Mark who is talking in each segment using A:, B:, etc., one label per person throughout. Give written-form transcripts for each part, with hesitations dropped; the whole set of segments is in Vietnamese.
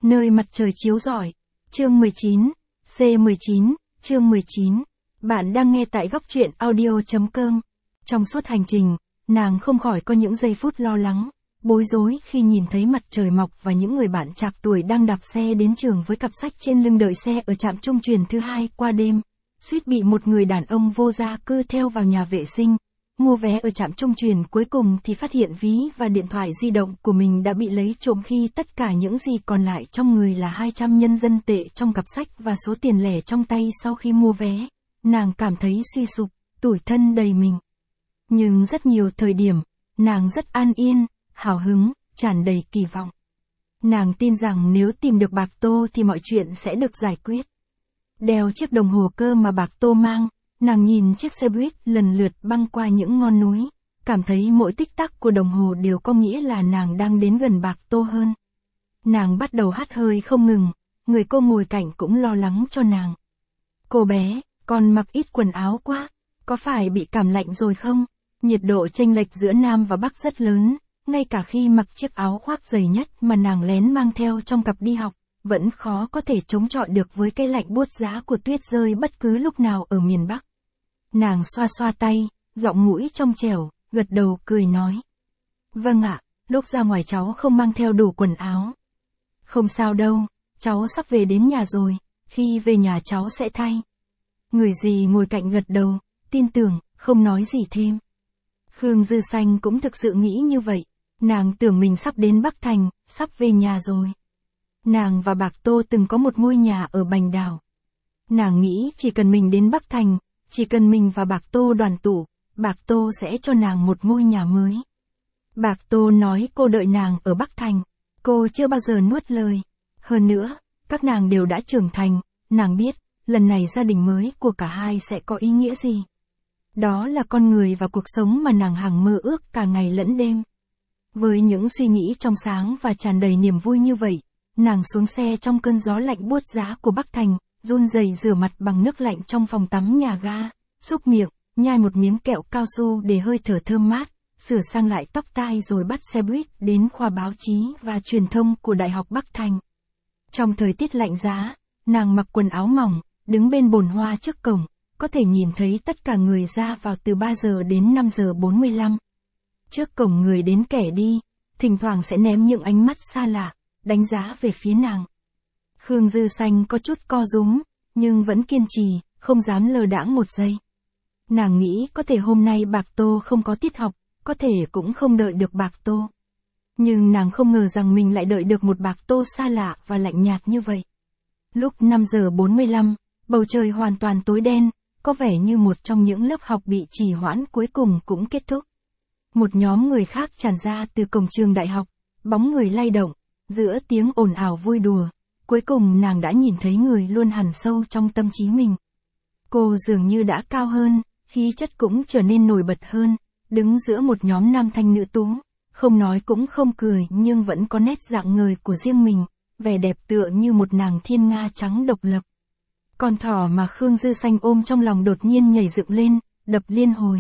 A: Nơi mặt trời chiếu rọi. Chương 19. C19. Chương 19. Bạn đang nghe tại góc truyện audio.com. Trong suốt hành trình, nàng không khỏi có những giây phút lo lắng, bối rối khi nhìn thấy mặt trời mọc và những người bạn trạc tuổi đang đạp xe đến trường với cặp sách trên lưng đợi xe ở trạm trung truyền thứ hai qua đêm. Suýt bị một người đàn ông vô gia cư theo vào nhà vệ sinh. Mua vé ở trạm trung truyền cuối cùng thì phát hiện ví và điện thoại di động của mình đã bị lấy trộm khi tất cả những gì còn lại trong người là 200 nhân dân tệ trong cặp sách và số tiền lẻ trong tay sau khi mua vé. Nàng cảm thấy suy sụp, tủi thân đầy mình. Nhưng rất nhiều thời điểm, nàng rất an yên, hào hứng, tràn đầy kỳ vọng. Nàng tin rằng nếu tìm được Bạc Tô thì mọi chuyện sẽ được giải quyết. Đeo chiếc đồng hồ cơ mà Bạc Tô mang, nàng nhìn chiếc xe buýt lần lượt băng qua những ngọn núi, cảm thấy mỗi tích tắc của đồng hồ đều có nghĩa là nàng đang đến gần Bạc Tô hơn. Nàng bắt đầu hắt hơi không ngừng, người cô ngồi cạnh cũng lo lắng cho nàng. Cô bé, con mặc ít quần áo quá, có phải bị cảm lạnh rồi không? Nhiệt độ chênh lệch giữa Nam và Bắc rất lớn, ngay cả khi mặc chiếc áo khoác dày nhất mà nàng lén mang theo trong cặp đi học, vẫn khó có thể chống chọi được với cái lạnh buốt giá của tuyết rơi bất cứ lúc nào ở miền Bắc. Nàng xoa xoa tay, giọng mũi trong trẻo, gật đầu cười nói. Vâng ạ, lúc ra ngoài cháu không mang theo đủ quần áo. Không sao đâu, cháu sắp về đến nhà rồi, khi về nhà cháu sẽ thay. Người gì ngồi cạnh gật đầu, tin tưởng, không nói gì thêm. Khương Dư Xanh cũng thực sự nghĩ như vậy, nàng tưởng mình sắp đến Bắc Thành, sắp về nhà rồi. Nàng và Bạc Tô từng có một ngôi nhà ở Bành Đào. Nàng nghĩ chỉ cần mình đến Bắc Thành, chỉ cần mình và Bạc Tô đoàn tụ, Bạc Tô sẽ cho nàng một ngôi nhà mới. Bạc Tô nói cô đợi nàng ở Bắc Thành, cô chưa bao giờ nuốt lời. Hơn nữa, các nàng đều đã trưởng thành, nàng biết, lần này gia đình mới của cả hai sẽ có ý nghĩa gì. Đó là con người và cuộc sống mà nàng hằng mơ ước cả ngày lẫn đêm. Với những suy nghĩ trong sáng và tràn đầy niềm vui như vậy, nàng xuống xe trong cơn gió lạnh buốt giá của Bắc Thành, run rẩy rửa mặt bằng nước lạnh trong phòng tắm nhà ga, xúc miệng, nhai một miếng kẹo cao su để hơi thở thơm mát, sửa sang lại tóc tai rồi bắt xe buýt đến khoa báo chí và truyền thông của Đại học Bắc Thành. Trong thời tiết lạnh giá, nàng mặc quần áo mỏng, đứng bên bồn hoa trước cổng, có thể nhìn thấy tất cả người ra vào từ 3 giờ đến 5 giờ 45. Trước cổng người đến kẻ đi, thỉnh thoảng sẽ ném những ánh mắt xa lạ, đánh giá về phía nàng. Khương Dư Xanh có chút co rúm, nhưng vẫn kiên trì, không dám lơ đãng một giây. Nàng nghĩ có thể hôm nay Bạc Tô không có tiết học, có thể cũng không đợi được Bạc Tô. Nhưng nàng không ngờ rằng mình lại đợi được một Bạc Tô xa lạ và lạnh nhạt như vậy. Lúc 5 giờ 45, bầu trời hoàn toàn tối đen, có vẻ như một trong những lớp học bị trì hoãn cuối cùng cũng kết thúc. Một nhóm người khác tràn ra từ cổng trường đại học, bóng người lay động, giữa tiếng ồn ào vui đùa. Cuối cùng nàng đã nhìn thấy người luôn hằn sâu trong tâm trí mình. Cô dường như đã cao hơn, khí chất cũng trở nên nổi bật hơn, đứng giữa một nhóm nam thanh nữ tú, không nói cũng không cười nhưng vẫn có nét dạng ngời của riêng mình, vẻ đẹp tựa như một nàng thiên nga trắng độc lập. Con thỏ mà Khương Dư Xanh ôm trong lòng đột nhiên nhảy dựng lên, đập liên hồi.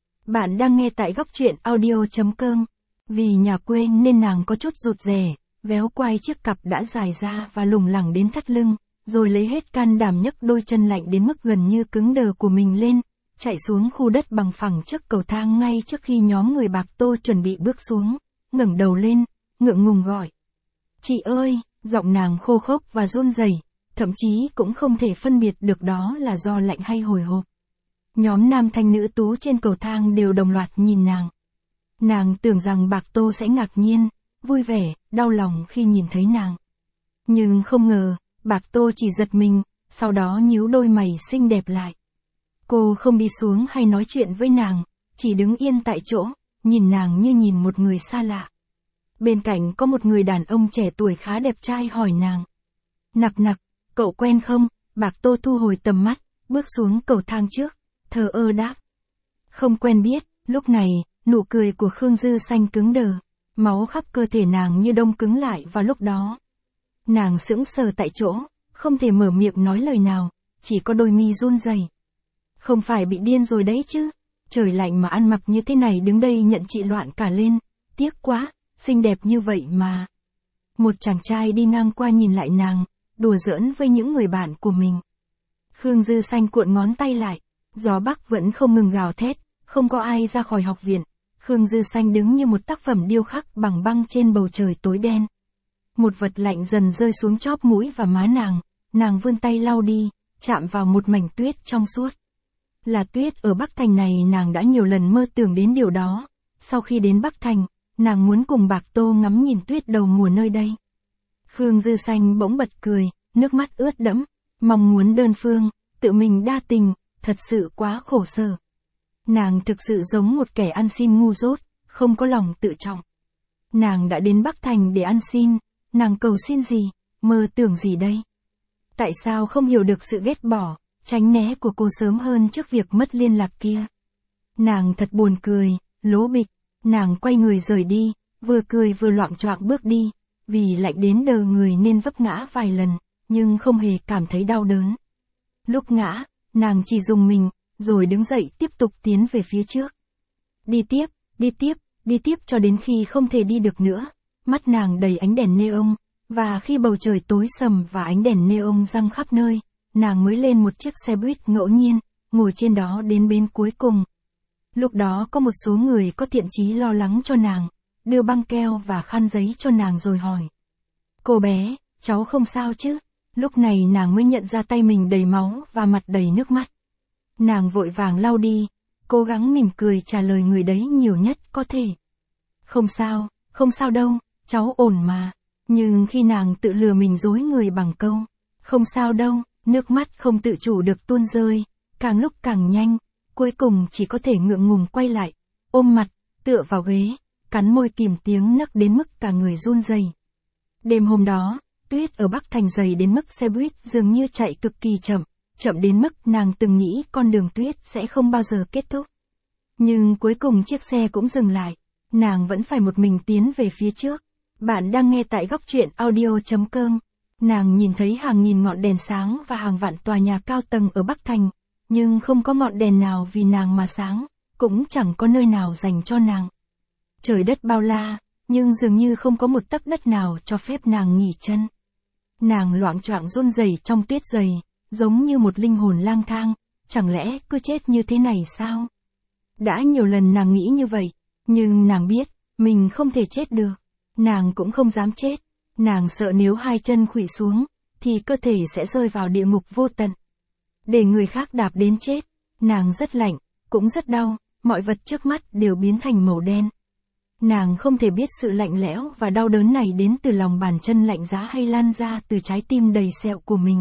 A: Bạn đang nghe tại góc truyện audio.com. Vì nhà quê nên nàng có chút rụt rè, véo quai chiếc cặp đã dài ra và lủng lẳng đến thắt lưng, rồi lấy hết can đảm nhấc đôi chân lạnh đến mức gần như cứng đờ của mình lên, chạy xuống khu đất bằng phẳng trước cầu thang ngay trước khi nhóm người Bạc Tô chuẩn bị bước xuống, ngẩng đầu lên, ngượng ngùng gọi. Chị ơi, giọng nàng khô khốc và run rẩy, thậm chí cũng không thể phân biệt được đó là do lạnh hay hồi hộp. Nhóm nam thanh nữ tú trên cầu thang đều đồng loạt nhìn nàng. Nàng tưởng rằng Bạc Tô sẽ ngạc nhiên, vui vẻ, đau lòng khi nhìn thấy nàng. Nhưng không ngờ, Bạc Tô chỉ giật mình, sau đó nhíu đôi mày xinh đẹp lại. Cô không đi xuống hay nói chuyện với nàng, chỉ đứng yên tại chỗ, nhìn nàng như nhìn một người xa lạ. Bên cạnh có một người đàn ông trẻ tuổi khá đẹp trai hỏi nàng. Nặc nặc, cậu quen không? Bạc Tô thu hồi tầm mắt, bước xuống cầu thang trước, thờ ơ đáp. Không quen biết. Lúc này, nụ cười của Khương Dư Xanh cứng đờ, máu khắp cơ thể nàng như đông cứng lại vào lúc đó. Nàng sững sờ tại chỗ, không thể mở miệng nói lời nào, chỉ có đôi mi run rẩy. Không phải bị điên rồi đấy chứ, trời lạnh mà ăn mặc như thế này đứng đây nhận chị loạn cả lên, tiếc quá, xinh đẹp như vậy mà. Một chàng trai đi ngang qua nhìn lại nàng, đùa giỡn với những người bạn của mình. Khương Dư Xanh cuộn ngón tay lại, gió bắc vẫn không ngừng gào thét, không có ai ra khỏi học viện. Khương Dư Xanh đứng như một tác phẩm điêu khắc bằng băng trên bầu trời tối đen. Một vật lạnh dần rơi xuống chóp mũi và má nàng vươn tay lau đi, chạm vào một mảnh tuyết trong suốt. Là tuyết ở Bắc Thành này, nàng đã nhiều lần mơ tưởng đến điều đó. Sau khi đến Bắc Thành, nàng muốn cùng Bạc Tô ngắm nhìn tuyết đầu mùa nơi đây. Khương Dư Xanh bỗng bật cười, nước mắt ướt đẫm, mong muốn đơn phương, tự mình đa tình, thật sự quá khổ sở. Nàng thực sự giống một kẻ ăn xin ngu dốt, không có lòng tự trọng. Nàng đã đến Bắc Thành để ăn xin, nàng cầu xin gì, mơ tưởng gì đây? Tại sao không hiểu được sự ghét bỏ, tránh né của cô sớm hơn trước việc mất liên lạc kia? Nàng thật buồn cười, lố bịch, nàng quay người rời đi, vừa cười vừa loạng choạng bước đi, vì lạnh đến đờ người nên vấp ngã vài lần, nhưng không hề cảm thấy đau đớn. Lúc ngã, nàng chỉ rùng mình, rồi đứng dậy tiếp tục tiến về phía trước. Đi tiếp cho đến khi không thể đi được nữa. Mắt nàng đầy ánh đèn neon, và khi bầu trời tối sầm và ánh đèn neon răng khắp nơi, nàng mới lên một chiếc xe buýt ngẫu nhiên, ngồi trên đó đến bến cuối cùng. Lúc đó có một số người có thiện chí lo lắng cho nàng, đưa băng keo và khăn giấy cho nàng rồi hỏi. Cô bé, cháu không sao chứ? Lúc này nàng mới nhận ra tay mình đầy máu và mặt đầy nước mắt. Nàng vội vàng lau đi, cố gắng mỉm cười trả lời người đấy nhiều nhất có thể. Không sao đâu, cháu ổn mà. Nhưng khi nàng tự lừa mình dối người bằng câu, không sao đâu, nước mắt không tự chủ được tuôn rơi, càng lúc càng nhanh, cuối cùng chỉ có thể ngượng ngùng quay lại, ôm mặt, tựa vào ghế, cắn môi kìm tiếng nấc đến mức cả người run rẩy. Đêm hôm đó, tuyết ở Bắc Thành dày đến mức xe buýt dường như chạy cực kỳ chậm đến mức nàng từng nghĩ con đường tuyết sẽ không bao giờ kết thúc. Nhưng cuối cùng chiếc xe cũng dừng lại, nàng vẫn phải một mình tiến về phía trước. Bạn đang nghe tại góc truyện audio.com. Nàng nhìn thấy hàng nghìn ngọn đèn sáng và hàng vạn tòa nhà cao tầng ở Bắc Thành, nhưng không có ngọn đèn nào vì nàng mà sáng, cũng chẳng có nơi nào dành cho nàng. Trời đất bao la, nhưng dường như không có một tấc đất nào cho phép nàng nghỉ chân. Nàng loạng choạng run rẩy trong tuyết dày, giống như một linh hồn lang thang, chẳng lẽ cứ chết như thế này sao? Đã nhiều lần nàng nghĩ như vậy, nhưng nàng biết, mình không thể chết được. Nàng cũng không dám chết, nàng sợ nếu hai chân khuỵu xuống, thì cơ thể sẽ rơi vào địa ngục vô tận. Để người khác đạp đến chết, nàng rất lạnh, cũng rất đau, mọi vật trước mắt đều biến thành màu đen. Nàng không thể biết sự lạnh lẽo và đau đớn này đến từ lòng bàn chân lạnh giá hay lan ra từ trái tim đầy sẹo của mình.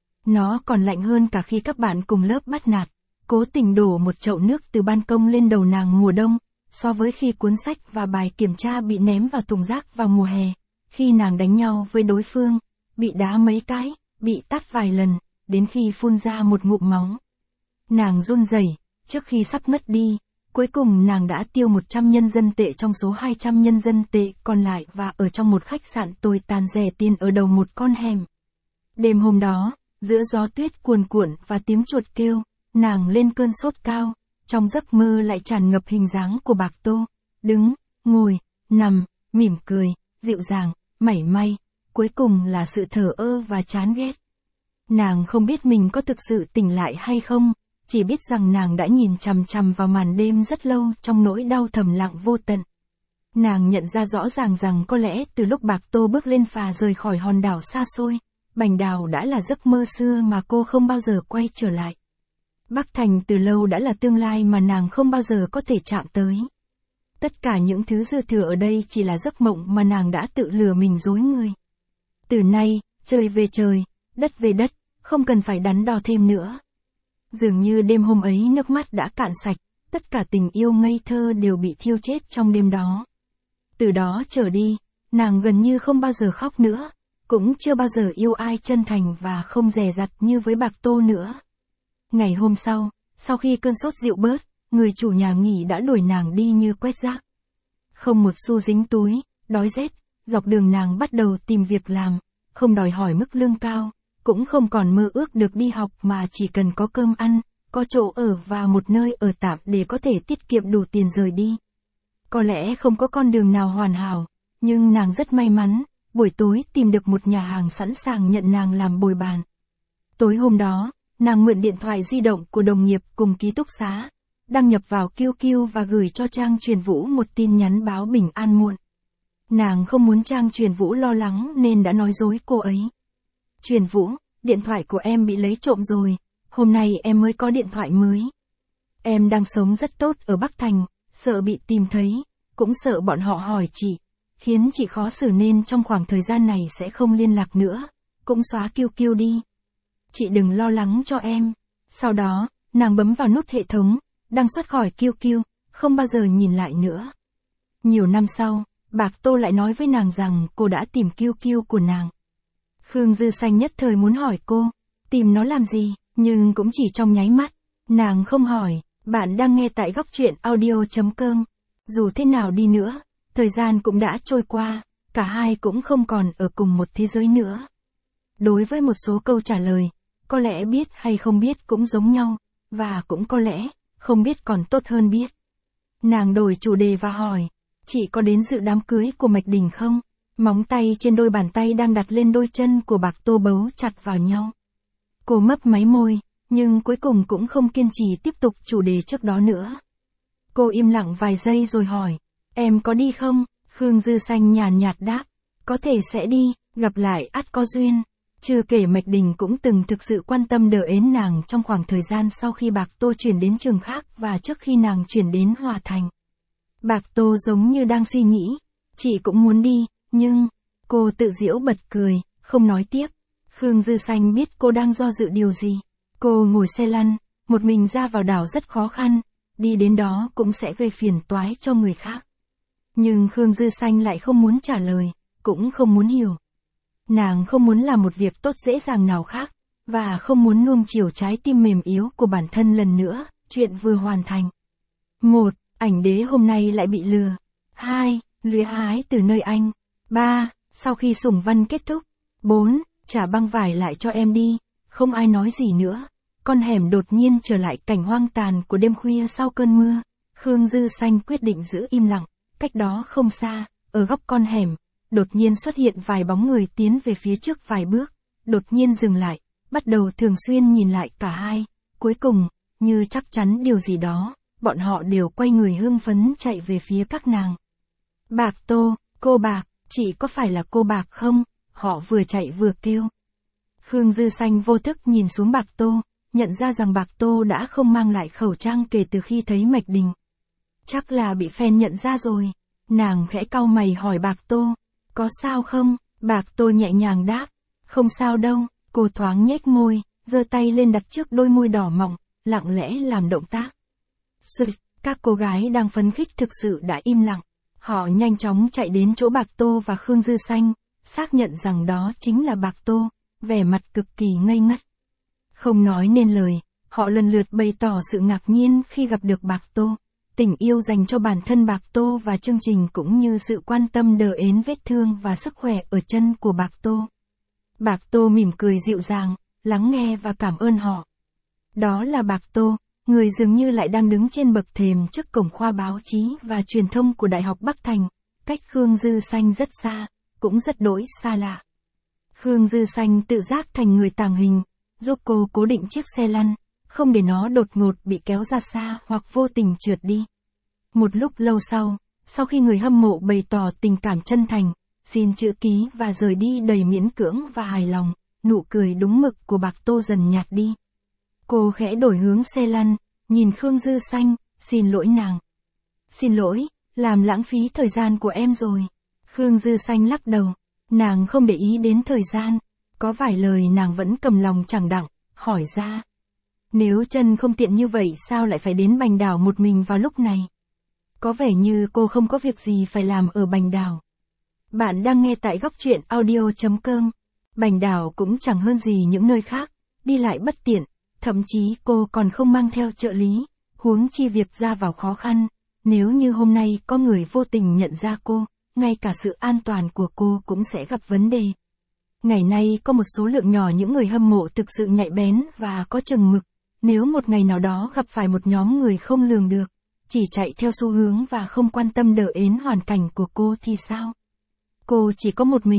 A: Nó còn lạnh hơn cả khi các bạn cùng lớp bắt nạt, cố tình đổ một chậu nước từ ban công lên đầu nàng mùa đông, so với khi cuốn sách và bài kiểm tra bị ném vào thùng rác vào mùa hè, khi nàng đánh nhau với đối phương, bị đá mấy cái, bị tát vài lần, đến khi phun ra một ngụm máu. Nàng run rẩy, trước khi sắp ngất đi, cuối cùng nàng đã tiêu 100 nhân dân tệ trong số 200 nhân dân tệ còn lại và ở trong một khách sạn tồi tàn rẻ tiền ở đầu một con hẻm. Đêm hôm đó, giữa gió tuyết cuồn cuộn và tiếng chuột kêu, nàng lên cơn sốt cao, trong giấc mơ lại tràn ngập hình dáng của Bạc Tô, đứng, ngồi, nằm, mỉm cười, dịu dàng, mảy may, cuối cùng là sự thờ ơ và chán ghét. Nàng không biết mình có thực sự tỉnh lại hay không, chỉ biết rằng nàng đã nhìn chằm chằm vào màn đêm rất lâu trong nỗi đau thầm lặng vô tận. Nàng nhận ra rõ ràng rằng có lẽ từ lúc Bạc Tô bước lên phà rời khỏi hòn đảo xa xôi, Bành Đào đã là giấc mơ xưa mà cô không bao giờ quay trở lại. Bắc Thành từ lâu đã là tương lai mà nàng không bao giờ có thể chạm tới. Tất cả những thứ dư thừa ở đây chỉ là giấc mộng mà nàng đã tự lừa mình dối người. Từ nay, trời về trời, đất về đất, không cần phải đắn đo thêm nữa. Dường như đêm hôm ấy nước mắt đã cạn sạch, tất cả tình yêu ngây thơ đều bị thiêu chết trong đêm đó. Từ đó trở đi, nàng gần như không bao giờ khóc nữa, cũng chưa bao giờ yêu ai chân thành và không dè dặt như với Bạc Tô nữa. Ngày hôm sau khi cơn sốt dịu bớt, người chủ nhà nghỉ đã đuổi nàng đi như quét rác. Không một xu dính túi, đói rét, dọc đường nàng bắt đầu tìm việc làm, không đòi hỏi mức lương cao, cũng không còn mơ ước được đi học mà chỉ cần có cơm ăn, có chỗ ở và một nơi ở tạm để có thể tiết kiệm đủ tiền rời đi. Có lẽ không có con đường nào hoàn hảo, nhưng nàng rất may mắn, buổi tối tìm được một nhà hàng sẵn sàng nhận nàng làm bồi bàn. Tối hôm đó, nàng mượn điện thoại di động của đồng nghiệp cùng ký túc xá, đăng nhập vào QQ và gửi cho Trang Truyền Vũ một tin nhắn báo bình an muộn. Nàng không muốn Trang Truyền Vũ lo lắng nên đã nói dối cô ấy. Truyền Vũ, điện thoại của em bị lấy trộm rồi, hôm nay em mới có điện thoại mới. Em đang sống rất tốt ở Bắc Thành, sợ bị tìm thấy, cũng sợ bọn họ hỏi chị, khiến chị khó xử nên trong khoảng thời gian này sẽ không liên lạc nữa, cũng xóa QQ đi. Chị đừng lo lắng cho em. Sau đó, nàng bấm vào nút hệ thống, đăng xuất khỏi QQ, không bao giờ nhìn lại nữa. Nhiều năm sau, Bạc Tô lại nói với nàng rằng cô đã tìm QQ của nàng. Khương Dư Xanh nhất thời muốn hỏi cô, tìm nó làm gì, nhưng cũng chỉ trong nháy mắt. Nàng không hỏi, bạn đang nghe tại góc truyện audio.com. Dù thế nào đi nữa, thời gian cũng đã trôi qua, cả hai cũng không còn ở cùng một thế giới nữa. Đối với một số câu trả lời, có lẽ biết hay không biết cũng giống nhau, và cũng có lẽ, không biết còn tốt hơn biết. Nàng đổi chủ đề và hỏi, chị có đến dự đám cưới của Mạch Đình không? Móng tay trên đôi bàn tay đang đặt lên đôi chân của Bạc Tô bấu chặt vào nhau. Cô mấp máy môi, nhưng cuối cùng cũng không kiên trì tiếp tục chủ đề trước đó nữa. Cô im lặng vài giây rồi hỏi, em có đi không? Khương Dư Xanh nhàn nhạt đáp, có thể sẽ đi, gặp lại ắt có duyên. Chưa kể Mạch Đình cũng từng thực sự quan tâm đỡ ến nàng trong khoảng thời gian sau khi Bạc Tô chuyển đến trường khác và trước khi nàng chuyển đến Hòa Thành. Bạc Tô giống như đang suy nghĩ, chị cũng muốn đi, nhưng, cô tự giễu bật cười, không nói tiếp. Khương Dư Xanh biết cô đang do dự điều gì. Cô ngồi xe lăn, một mình ra vào đảo rất khó khăn, đi đến đó cũng sẽ gây phiền toái cho người khác. Nhưng Khương Dư Xanh lại không muốn trả lời, cũng không muốn hiểu. Nàng không muốn làm một việc tốt dễ dàng nào khác, và không muốn nuông chiều trái tim mềm yếu của bản thân lần nữa, chuyện vừa hoàn thành. 1. Ảnh đế hôm nay lại bị lừa. 2. Luyến ái từ nơi anh. 3. Sau khi sủng văn kết thúc. 4. Trả băng vải lại cho em đi. Không ai nói gì nữa. Con hẻm đột nhiên trở lại cảnh hoang tàn của đêm khuya sau cơn mưa. Khương Dư Xanh quyết định giữ im lặng. Cách đó không xa, ở góc con hẻm, đột nhiên xuất hiện vài bóng người tiến về phía trước vài bước. Đột nhiên dừng lại, bắt đầu thường xuyên nhìn lại cả hai. Cuối cùng, như chắc chắn điều gì đó, bọn họ đều quay người hưng phấn chạy về phía các nàng. Bạc Tô, cô Bạc, chị có phải là cô Bạc không? Họ vừa chạy vừa kêu. Khương Dư Xanh vô thức nhìn xuống Bạc Tô, nhận ra rằng Bạc Tô đã không mang lại khẩu trang kể từ khi thấy Mạch Đình. Chắc là bị fan nhận ra rồi. Nàng khẽ cau mày hỏi Bạc Tô, có sao không? Bạc Tô nhẹ nhàng đáp, không sao đâu. Cô thoáng nhếch môi, giơ tay lên đặt trước đôi môi đỏ mọng, lặng lẽ làm động tác. Các cô gái đang phấn khích thực sự đã im lặng. Họ nhanh chóng chạy đến chỗ Bạc Tô và Khương Dư Xanh, xác nhận rằng đó chính là Bạc Tô, vẻ mặt cực kỳ ngây ngất. Không nói nên lời, họ lần lượt bày tỏ sự ngạc nhiên khi gặp được Bạc Tô, tình yêu dành cho bản thân Bạc Tô và chương trình cũng như sự quan tâm đờ ến vết thương và sức khỏe ở chân của Bạc Tô. Bạc Tô mỉm cười dịu dàng, lắng nghe và cảm ơn họ. Đó là Bạc Tô, người dường như lại đang đứng trên bậc thềm trước cổng khoa báo chí và truyền thông của Đại học Bắc Thành, cách Khương Dư Xanh rất xa, cũng rất đỗi xa lạ. Khương Dư Xanh tự giác thành người tàng hình, giúp cô cố định chiếc xe lăn, không để nó đột ngột bị kéo ra xa hoặc vô tình trượt đi. Một lúc lâu sau khi người hâm mộ bày tỏ tình cảm chân thành, xin chữ ký và rời đi đầy miễn cưỡng và hài lòng, nụ cười đúng mực của Bạc Tô dần nhạt đi. Cô khẽ đổi hướng xe lăn, nhìn Khương Dư Xanh, xin lỗi nàng. Xin lỗi, làm lãng phí thời gian của em rồi. Khương Dư Xanh lắc đầu, nàng không để ý đến thời gian, có vài lời nàng vẫn cầm lòng chẳng đặng, hỏi ra. Nếu chân không tiện như vậy sao lại phải đến Bành Đảo một mình vào lúc này? Có vẻ như cô không có việc gì phải làm ở Bành Đảo. Bạn đang nghe tại góc truyện audio.com. Bành Đảo cũng chẳng hơn gì những nơi khác, đi lại bất tiện, thậm chí cô còn không mang theo trợ lý, huống chi việc ra vào khó khăn. Nếu như hôm nay có người vô tình nhận ra cô, ngay cả sự an toàn của cô cũng sẽ gặp vấn đề. Ngày nay có một số lượng nhỏ những người hâm mộ thực sự nhạy bén và có chừng mực. Nếu một ngày nào đó gặp phải một nhóm người không lường được, chỉ chạy theo xu hướng và không quan tâm đờ ến hoàn cảnh của cô thì sao? Cô chỉ có một mình,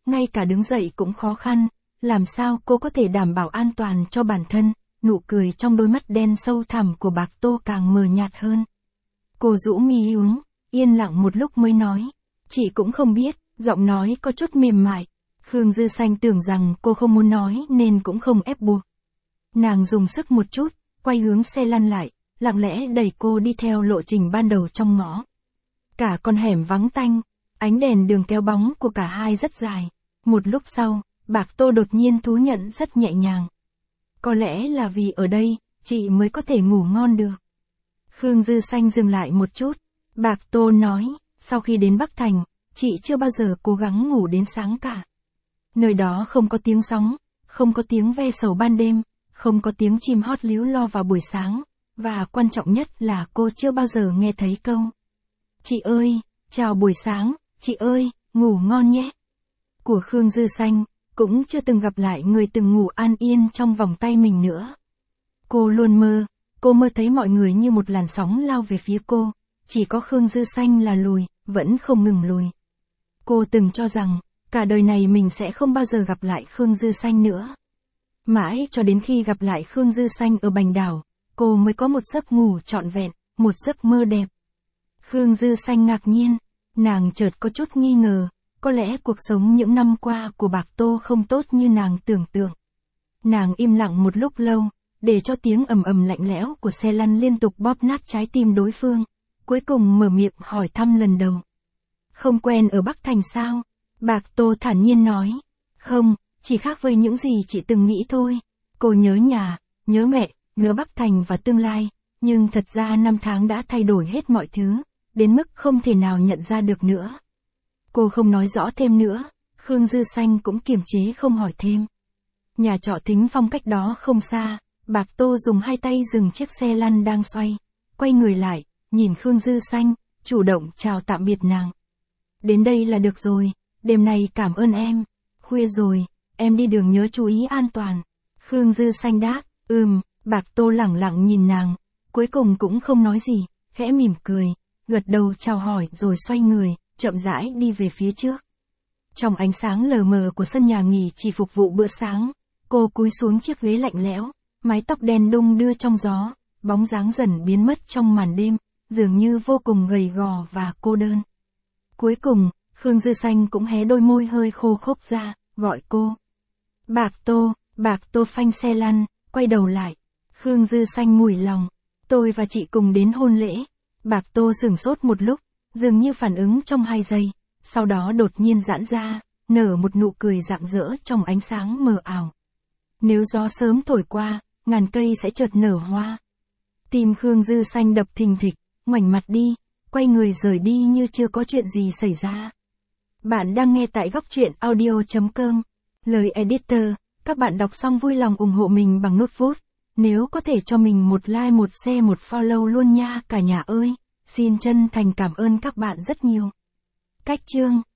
A: ngay cả đứng dậy cũng khó khăn, làm sao cô có thể đảm bảo an toàn cho bản thân, nụ cười trong đôi mắt đen sâu thẳm của Bạc Tô càng mờ nhạt hơn. Cô rũ mi úng, yên lặng một lúc mới nói, chị cũng không biết, giọng nói có chút mềm mại. Khương Dư Xanh tưởng rằng cô không muốn nói nên cũng không ép buộc. Nàng dùng sức một chút, quay hướng xe lăn lại, lặng lẽ đẩy cô đi theo lộ trình ban đầu trong ngõ. Cả con hẻm vắng tanh, ánh đèn đường kéo bóng của cả hai rất dài. Một lúc sau, Bạc Tô đột nhiên thú nhận rất nhẹ nhàng. Có lẽ là vì ở đây, chị mới có thể ngủ ngon được. Khương Dư Xanh dừng lại một chút. Bạc Tô nói, sau khi đến Bắc Thành, chị chưa bao giờ cố gắng ngủ đến sáng cả. Nơi đó không có tiếng sóng, không có tiếng ve sầu ban đêm, không có tiếng chim hót líu lo vào buổi sáng, và quan trọng nhất là cô chưa bao giờ nghe thấy câu. Chị ơi, chào buổi sáng, chị ơi, ngủ ngon nhé. Của Khương Dư Xanh, cũng chưa từng gặp lại người từng ngủ an yên trong vòng tay mình nữa. Cô luôn mơ, cô mơ thấy mọi người như một làn sóng lao về phía cô, chỉ có Khương Dư Xanh là lùi, vẫn không ngừng lùi. Cô từng cho rằng, cả đời này mình sẽ không bao giờ gặp lại Khương Dư Xanh nữa. Mãi cho đến khi gặp lại Khương Dư Xanh ở Bành Đảo, cô mới có một giấc ngủ trọn vẹn, một giấc mơ đẹp. Khương Dư Xanh ngạc nhiên, nàng chợt có chút nghi ngờ, có lẽ cuộc sống những năm qua của Bạc Tô không tốt như nàng tưởng tượng. Nàng im lặng một lúc lâu, để cho tiếng ầm ầm lạnh lẽo của xe lăn liên tục bóp nát trái tim đối phương, cuối cùng mở miệng hỏi thăm lần đầu. Không quen ở Bắc Thành sao? Bạc Tô thản nhiên nói, không, chỉ khác với những gì chị từng nghĩ thôi. Cô nhớ nhà, nhớ mẹ, nhớ Bắc Thành và tương lai, nhưng thật ra năm tháng đã thay đổi hết mọi thứ, đến mức không thể nào nhận ra được nữa. Cô không nói rõ thêm nữa, Khương Dư Xanh cũng kiềm chế không hỏi thêm. Nhà trọ Thính Phong cách đó không xa, Bạc Tô dùng hai tay dừng chiếc xe lăn đang xoay, quay người lại, nhìn Khương Dư Xanh, chủ động chào tạm biệt nàng. Đến đây là được rồi, đêm nay cảm ơn em, khuya rồi, em đi đường nhớ chú ý an toàn. Khương Dư Xanh đáp, Bạc Tô lẳng lặng nhìn nàng, cuối cùng cũng không nói gì, khẽ mỉm cười, gật đầu chào hỏi rồi xoay người, chậm rãi đi về phía trước. Trong ánh sáng lờ mờ của sân nhà nghỉ chỉ phục vụ bữa sáng, cô cúi xuống chiếc ghế lạnh lẽo, mái tóc đen đung đưa trong gió, bóng dáng dần biến mất trong màn đêm, dường như vô cùng gầy gò và cô đơn. Cuối cùng, Khương Dư Xanh cũng hé đôi môi hơi khô khốc ra, gọi cô. Bạc Tô phanh xe lăn, quay đầu lại. Khương Dư Xanh mủi lòng, tôi và chị cùng đến hôn lễ. Bạc Tô sửng sốt một lúc, dường như phản ứng trong 2 giây, sau đó đột nhiên giãn ra, nở một nụ cười rạng rỡ trong ánh sáng mờ ảo. Nếu gió sớm thổi qua, ngàn cây sẽ chợt nở hoa. Tim Khương Dư Xanh đập thình thịch, ngoảnh mặt đi, quay người rời đi như chưa có chuyện gì xảy ra. Bạn đang nghe tại góc truyện audio.com. Lời editor, các bạn đọc xong vui lòng ủng hộ mình bằng nút vote. Nếu có thể cho mình một like, một share, một follow luôn nha cả nhà ơi. Xin chân thành cảm ơn các bạn rất nhiều. Cách chương